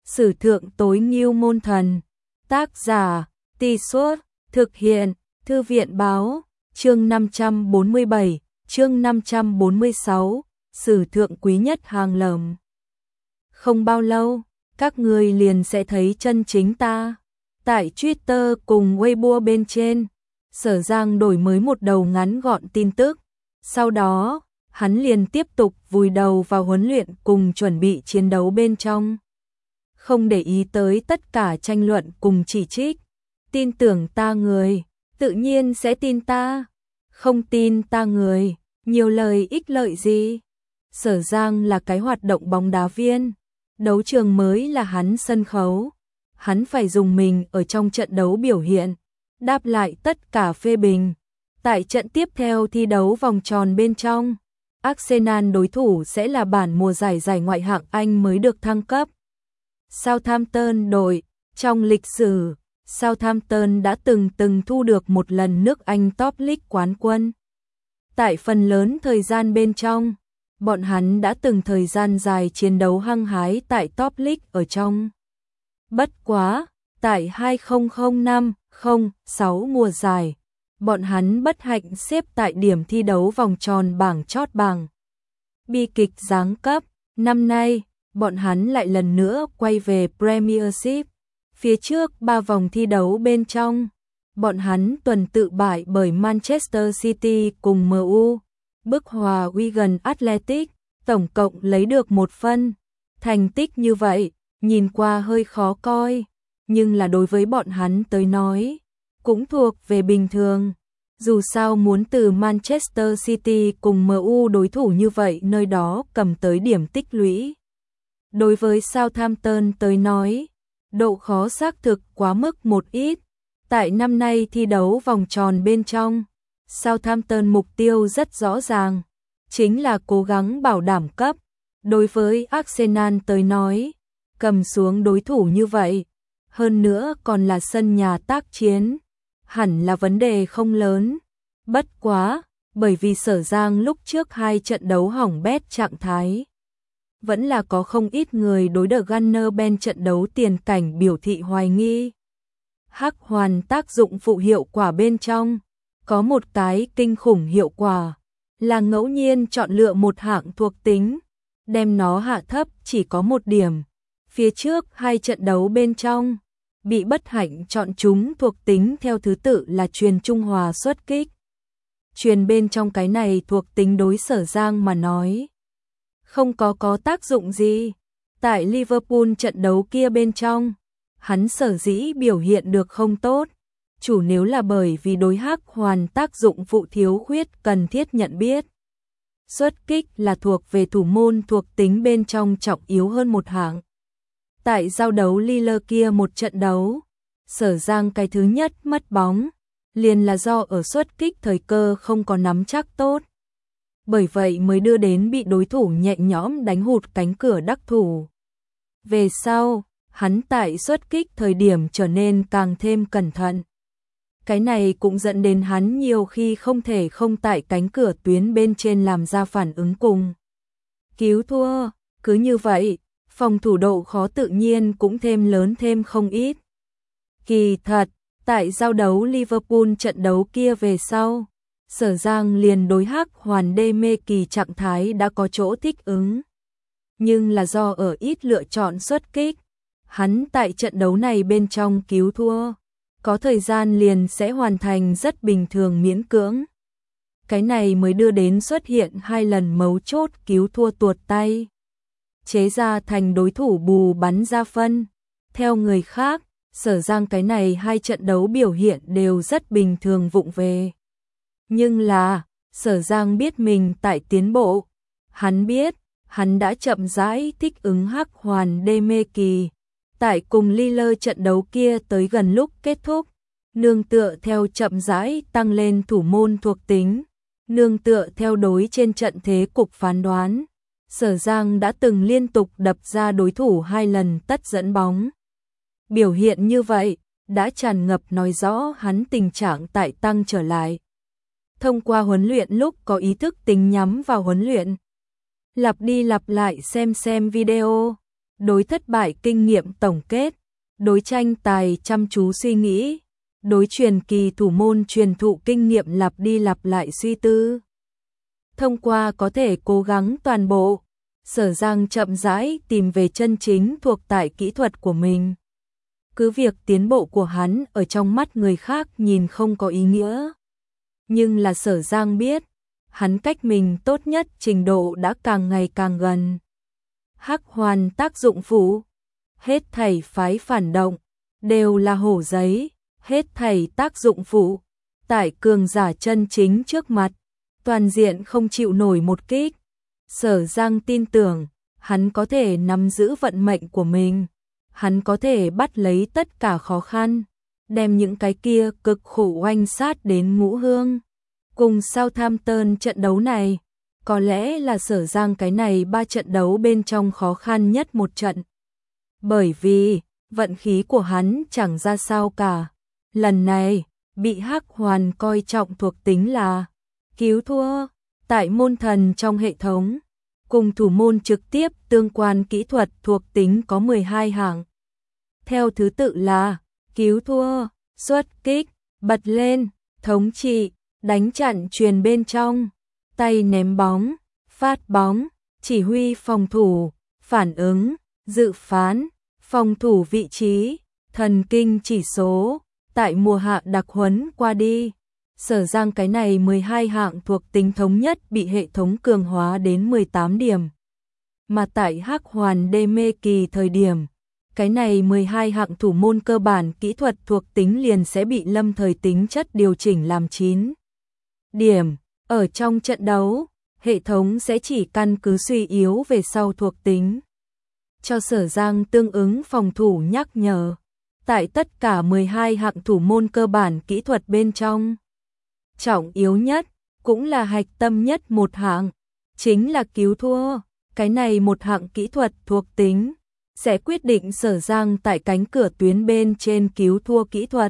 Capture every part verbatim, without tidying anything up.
Sử thượng tối ngưu môn thần. Tác giả, Tì Suốt, thực hiện, Thư viện báo, chương năm trăm bốn mươi bảy, chương năm trăm bốn mươi sáu, sử thượng quý nhất hàng lầm. Không bao lâu, các người liền sẽ thấy chân chính ta. Tại Twitter cùng Weibo bên trên, Sở Giang đổi mới một đầu ngắn gọn tin tức. Sau đó, hắn liền tiếp tục vùi đầu vào huấn luyện cùng chuẩn bị chiến đấu bên trong. Không để ý tới tất cả tranh luận cùng chỉ trích. Tin tưởng ta người, tự nhiên sẽ tin ta. Không tin ta người, nhiều lời ích lợi gì. Sở Giang là cái hoạt động bóng đá viên. Đấu trường mới là hắn sân khấu. Hắn phải dùng mình ở trong trận đấu biểu hiện, đáp lại tất cả phê bình. Tại trận tiếp theo thi đấu vòng tròn bên trong, Arsenal đối thủ sẽ là bản mùa giải giải ngoại hạng Anh mới được thăng cấp. Southampton đội, trong lịch sử, Southampton đã từng từng thu được một lần nước Anh Top League quán quân. Tại phần lớn thời gian bên trong, bọn hắn đã từng thời gian dài chiến đấu hăng hái tại Top League ở trong. Bất quá, tại hai không không năm không sáu mùa giải, bọn hắn bất hạnh xếp tại điểm thi đấu vòng tròn bảng chót bảng. Bi kịch giáng cấp, năm nay, bọn hắn lại lần nữa quay về Premiership. Phía trước ba vòng thi đấu bên trong, bọn hắn tuần tự bại bởi Manchester City cùng em u, bức hòa Wigan Athletic, tổng cộng lấy được một phân. Thành tích như vậy, nhìn qua hơi khó coi, nhưng là đối với bọn hắn tới nói, cũng thuộc về bình thường. Dù sao muốn từ Manchester City cùng em u đối thủ như vậy nơi đó cầm tới điểm tích lũy. Đối với Southampton tới nói, độ khó xác thực quá mức một ít. Tại năm nay thi đấu vòng tròn bên trong, Southampton mục tiêu rất rõ ràng, chính là cố gắng bảo đảm cấp. Đối với Arsenal tới nói, cầm xuống đối thủ như vậy, hơn nữa còn là sân nhà tác chiến, hẳn là vấn đề không lớn. Bất quá, bởi vì Sở Giang lúc trước hai trận đấu hỏng bét trạng thái, vẫn là có không ít người đối The Gunner Ben trận đấu tiền cảnh biểu thị hoài nghi. Hắc hoàn tác dụng phụ hiệu quả bên trong, có một cái kinh khủng hiệu quả, là ngẫu nhiên chọn lựa một hạng thuộc tính, đem nó hạ thấp chỉ có một điểm. Phía trước hai trận đấu bên trong, bị bất hạnh chọn chúng thuộc tính theo thứ tự là truyền trung hòa xuất kích. Truyền bên trong cái này thuộc tính đối Sở Giang mà nói, không có có tác dụng gì. Tại Liverpool trận đấu kia bên trong, hắn sở dĩ biểu hiện được không tốt, chủ nếu là bởi vì đối hắc hoàn tác dụng phụ thiếu khuyết cần thiết nhận biết. Xuất kích là thuộc về thủ môn thuộc tính bên trong trọng yếu hơn một hạng. Tại giao đấu Lille kia một trận đấu, Sở Giang cái thứ nhất mất bóng, liền là do ở xuất kích thời cơ không có nắm chắc tốt. Bởi vậy mới đưa đến bị đối thủ nhẹ nhõm đánh hụt cánh cửa đắc thủ. Về sau, hắn tại xuất kích thời điểm trở nên càng thêm cẩn thận. Cái này cũng dẫn đến hắn nhiều khi không thể không tại cánh cửa tuyến bên trên làm ra phản ứng cùng cứu thua. Cứ như vậy, phòng thủ độ khó tự nhiên cũng thêm lớn thêm không ít. Kỳ thật, tại giao đấu Liverpool trận đấu kia về sau, Sở Giang liền đối hắc hoàn đê mê kỳ trạng thái đã có chỗ thích ứng. Nhưng là do ở ít lựa chọn xuất kích, hắn tại trận đấu này bên trong cứu thua, có thời gian liền sẽ hoàn thành rất bình thường miễn cưỡng. Cái này mới đưa đến xuất hiện hai lần mấu chốt cứu thua tuột tay, chế ra thành đối thủ bù bắn ra phân. Theo người khác, Sở Giang cái này hai trận đấu biểu hiện đều rất bình thường vụng về. Nhưng là, Sở Giang biết mình tại tiến bộ. Hắn biết, hắn đã chậm rãi thích ứng hắc hoàn đê mê kỳ. Tại cùng Lille trận đấu kia tới gần lúc kết thúc, nương tựa theo chậm rãi tăng lên thủ môn thuộc tính, nương tựa theo đối trên trận thế cục phán đoán, Sở Giang đã từng liên tục đập ra đối thủ hai lần tất dẫn bóng. Biểu hiện như vậy, đã tràn ngập nói rõ hắn tình trạng tại tăng trở lại. Thông qua huấn luyện lúc có ý thức tính nhắm vào huấn luyện, lặp đi lặp lại xem xem video, đối thất bại kinh nghiệm tổng kết, đối tranh tài chăm chú suy nghĩ, đối truyền kỳ thủ môn truyền thụ kinh nghiệm lặp đi lặp lại suy tư. Thông qua có thể cố gắng toàn bộ, Sở Giang chậm rãi tìm về chân chính thuộc tại kỹ thuật của mình. Cứ việc tiến bộ của hắn ở trong mắt người khác nhìn không có ý nghĩa. Nhưng là Sở Giang biết, hắn cách mình tốt nhất trình độ đã càng ngày càng gần. Hắc hoàn tác dụng phụ, hết thảy phái phản động, đều là hổ giấy, hết thảy tác dụng phụ, tại cường giả chân chính trước mặt, toàn diện không chịu nổi một kích. Sở Giang tin tưởng, hắn có thể nắm giữ vận mệnh của mình, hắn có thể bắt lấy tất cả khó khăn, đem những cái kia cực khổ oanh sát đến ngũ hương. Cùng Southampton trận đấu này, có lẽ là Sở Giang cái này ba trận đấu bên trong khó khăn nhất một trận. Bởi vì, vận khí của hắn chẳng ra sao cả. Lần này, bị Hắc Hoàn coi trọng thuộc tính là cứu thua. Tại môn thần trong hệ thống, cùng thủ môn trực tiếp tương quan kỹ thuật thuộc tính có mười hai hạng. Theo thứ tự là cứu thua, xuất kích, bật lên, thống trị, đánh chặn truyền bên trong, tay ném bóng, phát bóng, chỉ huy phòng thủ, phản ứng, dự phán, phòng thủ vị trí, thần kinh chỉ số. Tại mùa hạ đặc huấn qua đi, Sở Giang cái này mười hai hạng thuộc tính thống nhất bị hệ thống cường hóa đến mười tám điểm. Mà tại Hắc Hoàn đê mê kỳ thời điểm, cái này mười hai hạng thủ môn cơ bản kỹ thuật thuộc tính liền sẽ bị lâm thời tính chất điều chỉnh làm chín điểm. Ở trong trận đấu, hệ thống sẽ chỉ căn cứ suy yếu về sau thuộc tính, cho Sở Giang tương ứng phòng thủ nhắc nhở. Tại tất cả mười hai hạng thủ môn cơ bản kỹ thuật bên trong, trọng yếu nhất, cũng là hạch tâm nhất một hạng, chính là cứu thua. Cái này một hạng kỹ thuật thuộc tính, sẽ quyết định Sở Giang tại cánh cửa tuyến bên trên cứu thua kỹ thuật.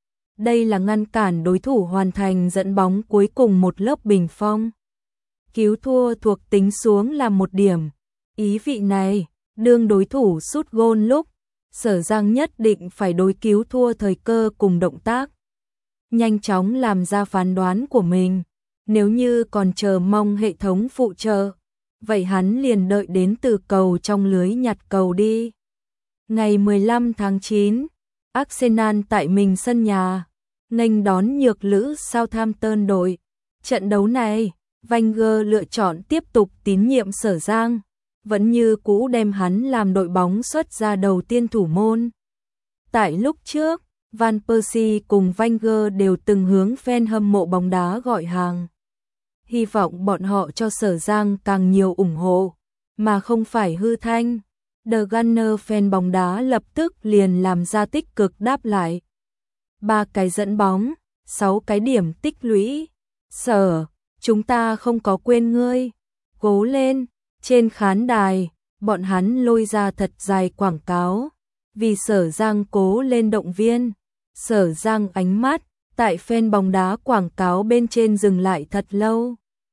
Đây là ngăn cản đối thủ hoàn thành dẫn bóng cuối cùng một lớp bình phong. Cứu thua thuộc tính xuống là một điểm. Ý vị này, đương đối thủ sút gôn lúc, Sở Giang nhất định phải đối cứu thua thời cơ cùng động tác, nhanh chóng làm ra phán đoán của mình. Nếu như còn chờ mong hệ thống phụ trợ, vậy hắn liền đợi đến từ cầu trong lưới nhặt cầu đi. Ngày mười lăm tháng chín, Arsenal tại mình sân nhà, nghênh đón nhược lữ Southampton đội. Trận đấu này, Wenger lựa chọn tiếp tục tín nhiệm Sở Giang, vẫn như cũ đem hắn làm đội bóng xuất ra đầu tiên thủ môn. Tại lúc trước, Van Persie cùng Wenger đều từng hướng fan hâm mộ bóng đá gọi hàng. Hy vọng bọn họ cho Sở Giang càng nhiều ủng hộ, mà không phải hư thanh. The Gunner fan bóng đá lập tức liền làm ra tích cực đáp lại. Ba cái dẫn bóng, sáu cái điểm tích lũy. Sở, chúng ta không có quên ngươi. Cố lên. Trên khán đài, bọn hắn lôi ra thật dài quảng cáo, vì Sở Giang cố lên động viên. Sở Giang ánh mắt, tại fan bóng đá quảng cáo bên trên dừng lại thật lâu.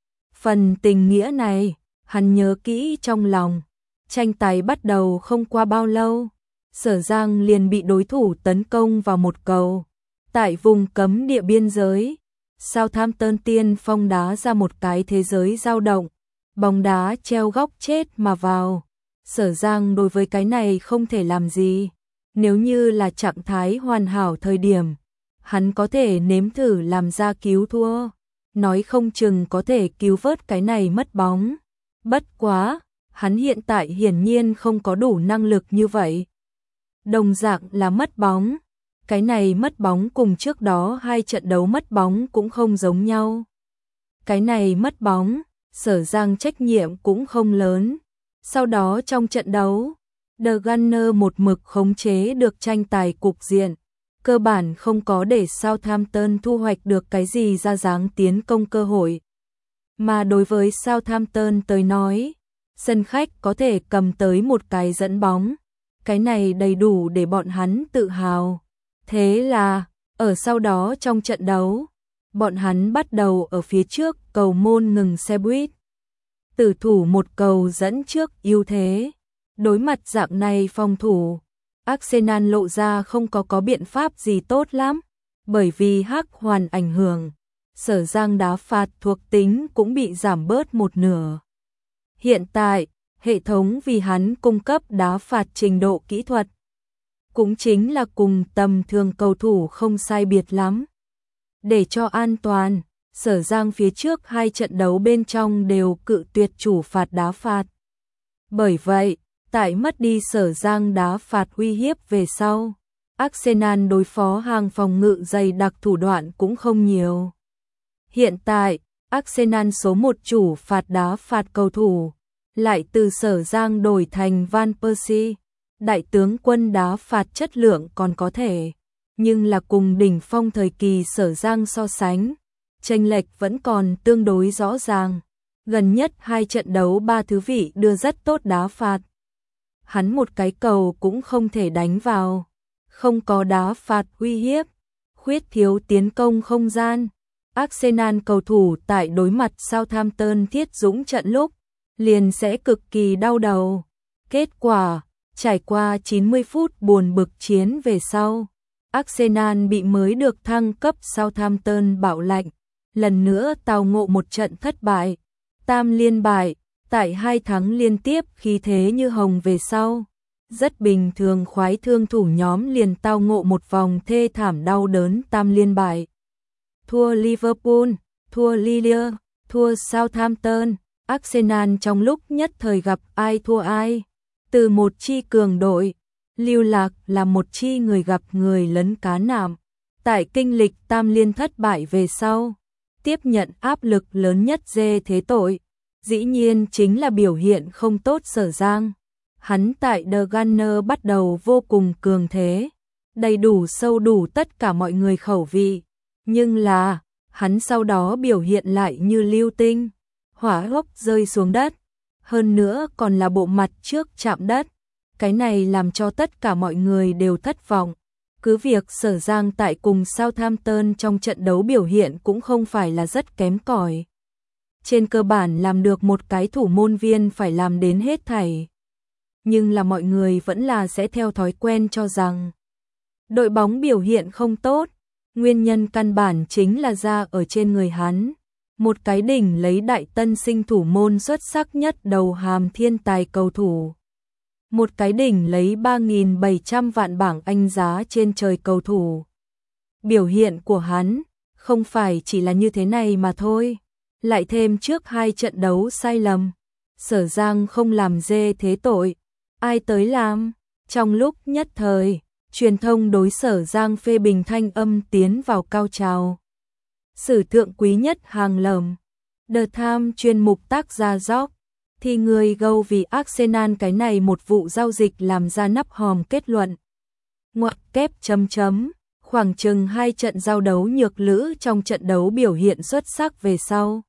Phần tình nghĩa này, hắn nhớ kỹ trong lòng. Tranh tài bắt đầu không qua bao lâu, Sở Giang liền bị đối thủ tấn công vào một cầu. Tại vùng cấm địa biên giới, Southampton tiên phong đá ra một cái thế giới dao động. Bóng đá treo góc chết mà vào. Sở Giang đối với cái này không thể làm gì. Nếu như là trạng thái hoàn hảo thời điểm, hắn có thể nếm thử làm ra cứu thua. Nói không chừng có thể cứu vớt cái này mất bóng. Bất quá, hắn hiện tại hiển nhiên không có đủ năng lực như vậy. Đồng dạng là mất bóng. Cái này mất bóng cùng trước đó hai trận đấu mất bóng cũng không giống nhau. Cái này mất bóng, Sở Giang trách nhiệm cũng không lớn. Sau đó trong trận đấu, The Gunner một mực khống chế được tranh tài cục diện, cơ bản không có để Southampton thu hoạch được cái gì ra dáng tiến công cơ hội. Mà đối với Southampton tới nói, sân khách có thể cầm tới một cái dẫn bóng, cái này đầy đủ để bọn hắn tự hào. Thế là, ở sau đó trong trận đấu, bọn hắn bắt đầu ở phía trước cầu môn ngừng xe buýt. Tử thủ một cầu dẫn trước ưu thế. Đối mặt dạng này phòng thủ, Arsenal lộ ra không có có biện pháp gì tốt lắm, bởi vì hắc hoàn ảnh hưởng, Sở Giang đá phạt thuộc tính cũng bị giảm bớt một nửa. Hiện tại, hệ thống vì hắn cung cấp đá phạt trình độ kỹ thuật, cũng chính là cùng tầm thường cầu thủ không sai biệt lắm. Để cho an toàn, Sở Giang phía trước hai trận đấu bên trong đều cự tuyệt chủ phạt đá phạt. Bởi vậy, tại mất đi Sở Giang đá phạt uy hiếp về sau, Arsenal đối phó hàng phòng ngự dày đặc thủ đoạn cũng không nhiều. Hiện tại, Arsenal số một chủ phạt đá phạt cầu thủ, lại từ Sở Giang đổi thành Van Persie. Đại tướng quân đá phạt chất lượng còn có thể, nhưng là cùng đỉnh phong thời kỳ Sở Giang so sánh, chênh lệch vẫn còn tương đối rõ ràng. Gần nhất hai trận đấu ba thứ vị đưa rất tốt đá phạt. Hắn một cái cầu cũng không thể đánh vào, không có đá phạt uy hiếp, khuyết thiếu tiến công không gian. Arsenal cầu thủ tại đối mặt Southampton thiết dũng trận lúc, liền sẽ cực kỳ đau đầu. Kết quả, trải qua chín mươi phút buồn bực chiến về sau, Arsenal bị mới được thăng cấp Southampton bảo lạnh, lần nữa tao ngộ một trận thất bại, tam liên bại, tại hai thắng liên tiếp khí thế như hồng về sau. Rất bình thường khoái thương thủ nhóm liền tao ngộ một vòng thê thảm đau đớn tam liên bại. Thua Liverpool, thua Lille, thua Southampton, Arsenal trong lúc nhất thời gặp ai thua ai. Từ một chi cường đội, lưu lạc là một chi người gặp người lấn cá nạm. Tại kinh lịch tam liên thất bại về sau, tiếp nhận áp lực lớn nhất dê thế tội, dĩ nhiên chính là biểu hiện không tốt Sở Giang. Hắn tại The Gunners bắt đầu vô cùng cường thế, đầy đủ sâu đủ tất cả mọi người khẩu vị, nhưng là, hắn sau đó biểu hiện lại như lưu tinh, hỏa hốc rơi xuống đất, hơn nữa còn là bộ mặt trước chạm đất. Cái này làm cho tất cả mọi người đều thất vọng. Cứ việc Sở Giang tại cùng Southampton trong trận đấu biểu hiện cũng không phải là rất kém cỏi. Trên cơ bản làm được một cái thủ môn viên phải làm đến hết thảy. Nhưng là mọi người vẫn là sẽ theo thói quen cho rằng đội bóng biểu hiện không tốt, nguyên nhân căn bản chính là ra ở trên người hắn. Một cái đỉnh lấy đại tân sinh thủ môn xuất sắc nhất đầu hàm thiên tài cầu thủ. Một cái đỉnh lấy ba nghìn bảy trăm vạn bảng Anh giá trên trời cầu thủ. Biểu hiện của hắn không phải chỉ là như thế này mà thôi. Lại thêm trước hai trận đấu sai lầm, Sở Giang không làm dê thế tội, ai tới làm? Trong lúc nhất thời, truyền thông đối Sở Giang phê bình thanh âm tiến vào cao trào. Sử thượng quý nhất hàng lầm. The Times chuyên mục tác gia Jock, thì người gâu vì Arsenal cái này một vụ giao dịch làm ra nắp hòm kết luận. Ngoặc kép chấm chấm, khoảng chừng hai trận giao đấu nhược lữ trong trận đấu biểu hiện xuất sắc về sau.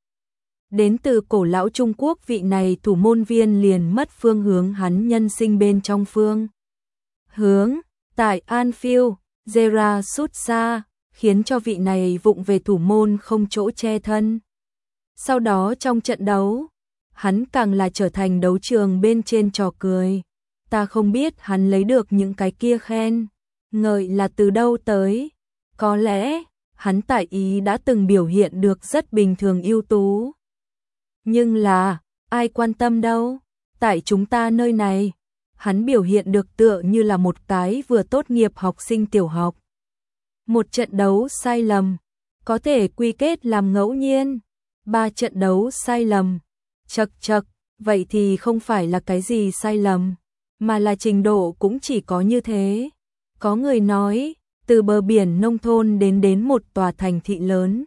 Đến từ cổ lão Trung Quốc vị này thủ môn viên liền mất phương hướng hắn nhân sinh bên trong phương. Hướng, tại Anfield, Gerrard sút xa, khiến cho vị này vụng về thủ môn không chỗ che thân. Sau đó trong trận đấu, hắn càng là trở thành đấu trường bên trên trò cười. Ta không biết hắn lấy được những cái kia khen ngợi là từ đâu tới. Có lẽ, hắn tại Ý đã từng biểu hiện được rất bình thường ưu tú. Nhưng là, ai quan tâm đâu. Tại chúng ta nơi này, hắn biểu hiện được tựa như là một cái vừa tốt nghiệp học sinh tiểu học. Một trận đấu sai lầm, có thể quy kết làm ngẫu nhiên. Ba trận đấu sai lầm, chật chật, vậy thì không phải là cái gì sai lầm, mà là trình độ cũng chỉ có như thế. Có người nói, từ bờ biển nông thôn đến đến một tòa thành thị lớn,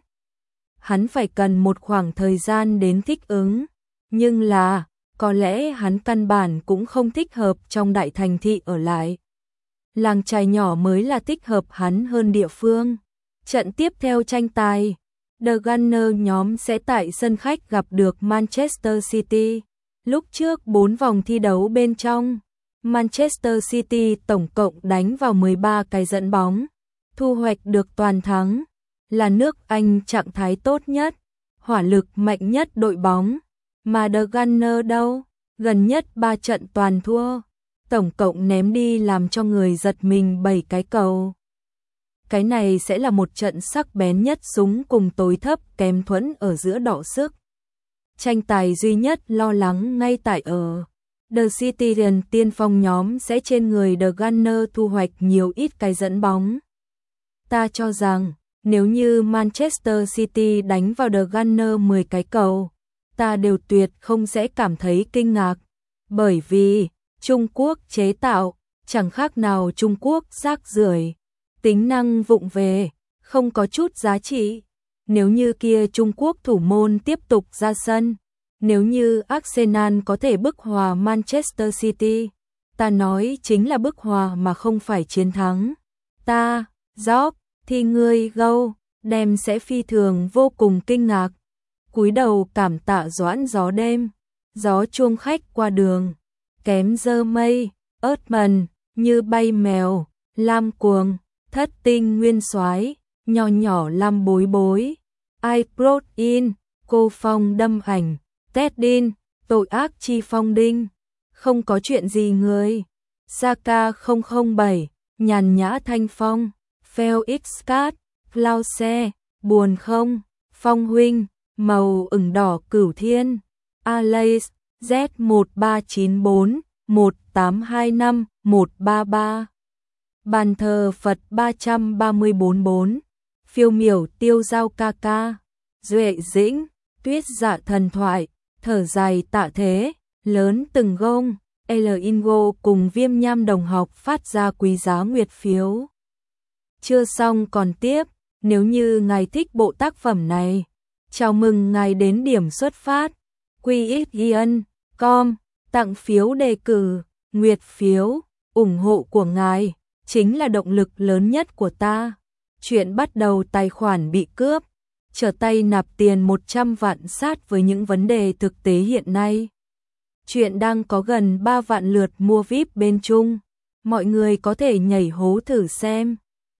hắn phải cần một khoảng thời gian đến thích ứng, nhưng là, có lẽ hắn căn bản cũng không thích hợp trong đại thành thị ở lại. Làng trài nhỏ mới là thích hợp hắn hơn địa phương. Trận tiếp theo tranh tài, The Gunners nhóm sẽ tại sân khách gặp được Manchester City. Lúc trước bốn vòng thi đấu bên trong, Manchester City tổng cộng đánh vào mười ba cái dẫn bóng, thu hoạch được toàn thắng, là nước Anh trạng thái tốt nhất, hỏa lực mạnh nhất đội bóng, mà The Gunners đâu, gần nhất ba trận toàn thua. tổng cộng ném đi làm cho người giật mình bảy cái cầu. Cái này sẽ là một trận sắc bén nhất súng cùng tối thấp kém thuẫn ở giữa đọ sức. Tranh tài duy nhất lo lắng ngay tại ở The Citizen tiên phong nhóm sẽ trên người The Gunner thu hoạch nhiều ít cái dẫn bóng. Ta cho rằng, nếu như Manchester City đánh vào The Gunner mười cái cầu, ta đều tuyệt không sẽ cảm thấy kinh ngạc. Bởi vì, Trung Quốc chế tạo, chẳng khác nào Trung Quốc rác rưởi, tính năng vụng về, không có chút giá trị. Nếu như kia Trung Quốc thủ môn tiếp tục ra sân, nếu như Arsenal có thể bức hòa Manchester City, ta nói chính là bức hòa mà không phải chiến thắng. Ta, Job, thì ngươi Gâu, đem sẽ phi thường vô cùng kinh ngạc. Cúi đầu cảm tạ doãn gió đêm, gió chuông khách qua đường, kém dơ mây, ớt mần, như bay mèo, lam cuồng, thất tinh nguyên soái, nhỏ nhỏ lam bối bối, ai protein, cô phong đâm ảnh, tét đin, tội ác chi phong đinh, không có chuyện gì người. Saka không không bảy, nhàn nhã thanh phong, Felix Cat, lao xe, buồn không, phong huynh, màu ửng đỏ cửu thiên, Alais, Z một ba chín bốn, một tám hai năm, một ba ba. Bàn thờ Phật ba trăm ba mươi bốn bốn, phiêu miểu tiêu giao ca ca, duệ dĩnh, tuyết dạ thần thoại, thở dài tạ thế, lớn từng gông, L Ingo cùng viêm nham đồng học phát ra quý giá nguyệt phiếu. Chưa xong còn tiếp, nếu như ngài thích bộ tác phẩm này, chào mừng ngài đến điểm xuất phát, quy ích giê com, tặng phiếu đề cử, nguyệt phiếu, ủng hộ của ngài, chính là động lực lớn nhất của ta. Chuyện bắt đầu tài khoản bị cướp, trở tay nạp tiền một trăm vạn sát với những vấn đề thực tế hiện nay. Chuyện đang có gần ba vạn lượt mua víp bên Trung, mọi người có thể nhảy hố thử xem.